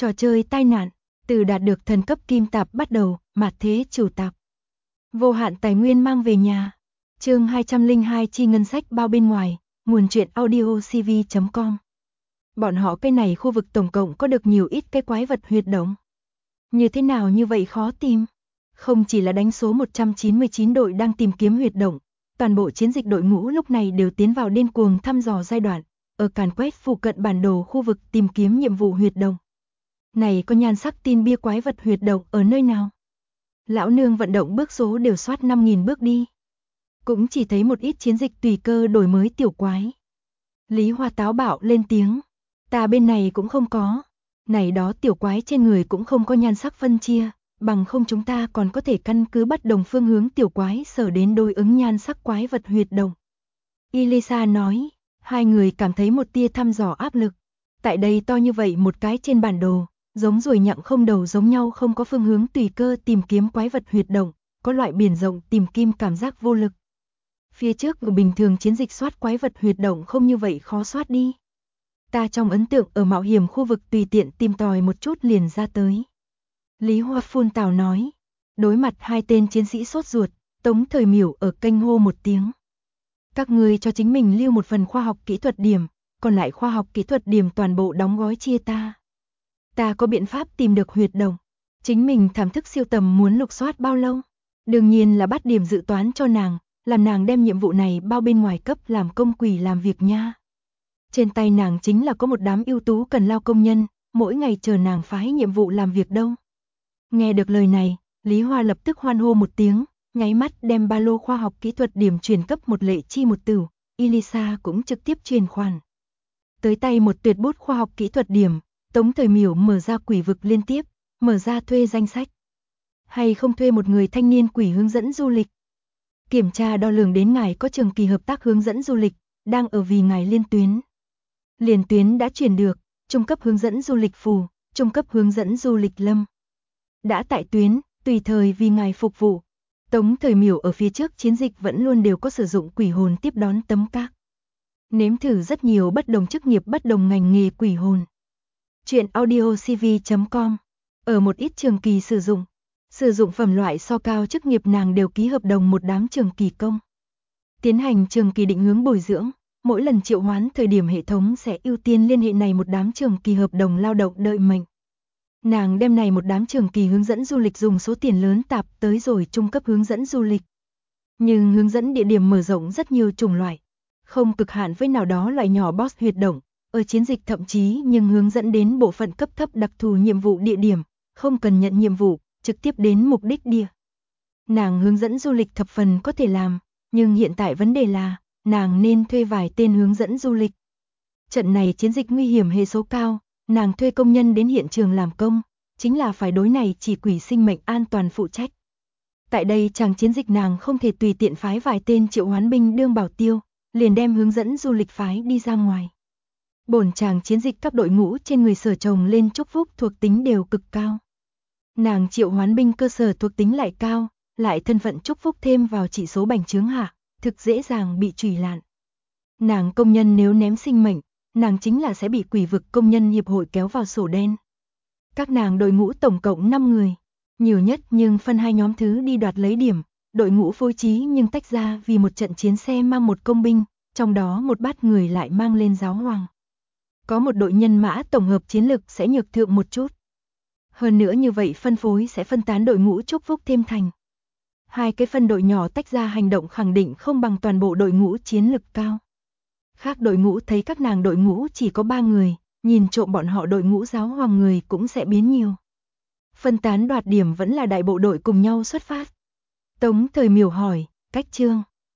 Trò chơi tai nạn, từ đạt được thần cấp kim tạp bắt đầu, mạt thế chủ tạp. Vô hạn tài nguyên mang về nhà. Chương 202 chi ngân sách bao bên ngoài, nguồn truyện audio cv.com. Bọn họ cái này khu vực tổng cộng có được nhiều ít cái quái vật huyệt động. Như thế nào như vậy khó tìm? Không chỉ là đánh số 199 đội đang tìm kiếm huyệt động, toàn bộ chiến dịch đội ngũ lúc này đều tiến vào điên cuồng thăm dò giai đoạn, ở càn quét phụ cận bản đồ khu vực tìm kiếm nhiệm vụ huyệt động. Này có nhan sắc tin bia quái vật huyệt động ở nơi nào? Lão nương vận động bước số đều soát 5.000 bước đi. Cũng chỉ thấy một ít chiến dịch tùy cơ đổi mới tiểu quái. Lý Hoa táo bạo lên tiếng. Ta bên này cũng không có. Này đó tiểu quái trên người cũng không có nhan sắc phân chia. Bằng không chúng ta còn có thể căn cứ bất đồng phương hướng tiểu quái sở đến đối ứng nhan sắc quái vật huyệt động. Elisa nói. Hai người cảm thấy một tia thăm dò áp lực. Tại đây to như vậy một cái trên bản đồ. Giống ruồi nhặng không đầu giống nhau không có phương hướng tùy cơ tìm kiếm quái vật huyệt động. Có loại biển rộng tìm kim cảm giác vô lực. Phía trước ở bình thường chiến dịch soát quái vật huyệt động không như vậy khó soát đi. Ta trong ấn tượng ở mạo hiểm khu vực tùy tiện tìm tòi một chút liền ra tới. Lý Hoa phun tào nói. Đối mặt hai tên chiến sĩ sốt ruột, Tống Thời Miểu ở kênh hô một tiếng. Các ngươi cho chính mình lưu một phần khoa học kỹ thuật điểm, còn lại khoa học kỹ thuật điểm toàn bộ đóng gói chia ta. Ta có biện pháp tìm được huyệt động. Chính mình thảm thức siêu tầm muốn lục soát bao lâu? Đương nhiên là bắt điểm dự toán cho nàng, làm nàng đem nhiệm vụ này bao bên ngoài cấp làm công quỷ làm việc nha. Trên tay nàng chính là có một đám ưu tú cần lao công nhân, mỗi ngày chờ nàng phái nhiệm vụ làm việc đâu. Nghe được lời này, Lý Hoa lập tức hoan hô một tiếng, nháy mắt đem ba lô khoa học kỹ thuật điểm truyền cấp một lệ chi một tửu, Elisa cũng trực tiếp truyền khoản. Tới tay một tuyệt bút khoa học kỹ thuật điểm, Tống Thời Miểu mở ra quỷ vực liên tiếp, mở ra thuê danh sách. Hay không thuê một người thanh niên quỷ hướng dẫn du lịch. Kiểm tra đo lường đến ngài có trường kỳ hợp tác hướng dẫn du lịch, đang ở vì ngài liên tuyến. Liên tuyến đã chuyển được, trung cấp hướng dẫn du lịch phù, trung cấp hướng dẫn du lịch lâm. Đã tại tuyến, tùy thời vì ngài phục vụ. Tống Thời Miểu ở phía trước chiến dịch vẫn luôn đều có sử dụng quỷ hồn tiếp đón tấm các. Nếm thử rất nhiều bất đồng chức nghiệp bất đồng ngành nghề quỷ hồn. Chuyện audio cv.com. Ở một ít trường kỳ sử dụng phẩm loại so cao chức nghiệp nàng đều ký hợp đồng một đám trường kỳ công. Tiến hành trường kỳ định hướng bồi dưỡng, mỗi lần triệu hoán thời điểm hệ thống sẽ ưu tiên liên hệ này một đám trường kỳ hợp đồng lao động đợi mệnh. Nàng đem này một đám trường kỳ hướng dẫn du lịch dùng số tiền lớn tạp tới rồi trung cấp hướng dẫn du lịch. Nhưng hướng dẫn địa điểm mở rộng rất nhiều chủng loại, không cực hạn với nào đó loại nhỏ boss huyệt động, ở chiến dịch thậm chí nhưng hướng dẫn đến bộ phận cấp thấp đặc thù nhiệm vụ địa điểm, không cần nhận nhiệm vụ, trực tiếp đến mục đích địa. Nàng hướng dẫn du lịch thập phần có thể làm, nhưng hiện tại vấn đề là, nàng nên thuê vài tên hướng dẫn du lịch. Trận này chiến dịch nguy hiểm hệ số cao, nàng thuê công nhân đến hiện trường làm công, chính là phải đối này chỉ quỷ sinh mệnh an toàn phụ trách. Tại đây chàng chiến dịch nàng không thể tùy tiện phái vài tên triệu hoán binh đương bảo tiêu, liền đem hướng dẫn du lịch phái đi ra ngoài. Bổn chàng chiến dịch các đội ngũ trên người sở trồng lên chúc phúc thuộc tính đều cực cao. Nàng triệu hoán binh cơ sở thuộc tính lại cao, lại thân phận chúc phúc thêm vào chỉ số bành trướng hạ, thực dễ dàng bị trùy lạn. Nàng công nhân nếu ném sinh mệnh, nàng chính là sẽ bị quỷ vực công nhân hiệp hội kéo vào sổ đen. Các nàng đội ngũ tổng cộng 5 người, nhiều nhất nhưng phân hai nhóm thứ đi đoạt lấy điểm, đội ngũ phối trí nhưng tách ra vì một trận chiến xe mang một công binh, trong đó một bát người lại mang lên giáo hoàng. Có một đội nhân mã tổng hợp chiến lực sẽ nhược thượng một chút. Hơn nữa như vậy phân phối sẽ phân tán đội ngũ chúc phúc thêm thành. Hai cái phân đội nhỏ tách ra hành động khẳng định không bằng toàn bộ đội ngũ chiến lực cao. Khác đội ngũ thấy các nàng đội ngũ chỉ có 3 người, nhìn trộm bọn họ đội ngũ giáo hoàng người cũng sẽ biến nhiều. Phân tán đoạt điểm vẫn là đại bộ đội cùng nhau xuất phát. Tống Thời Miểu hỏi, cách chương.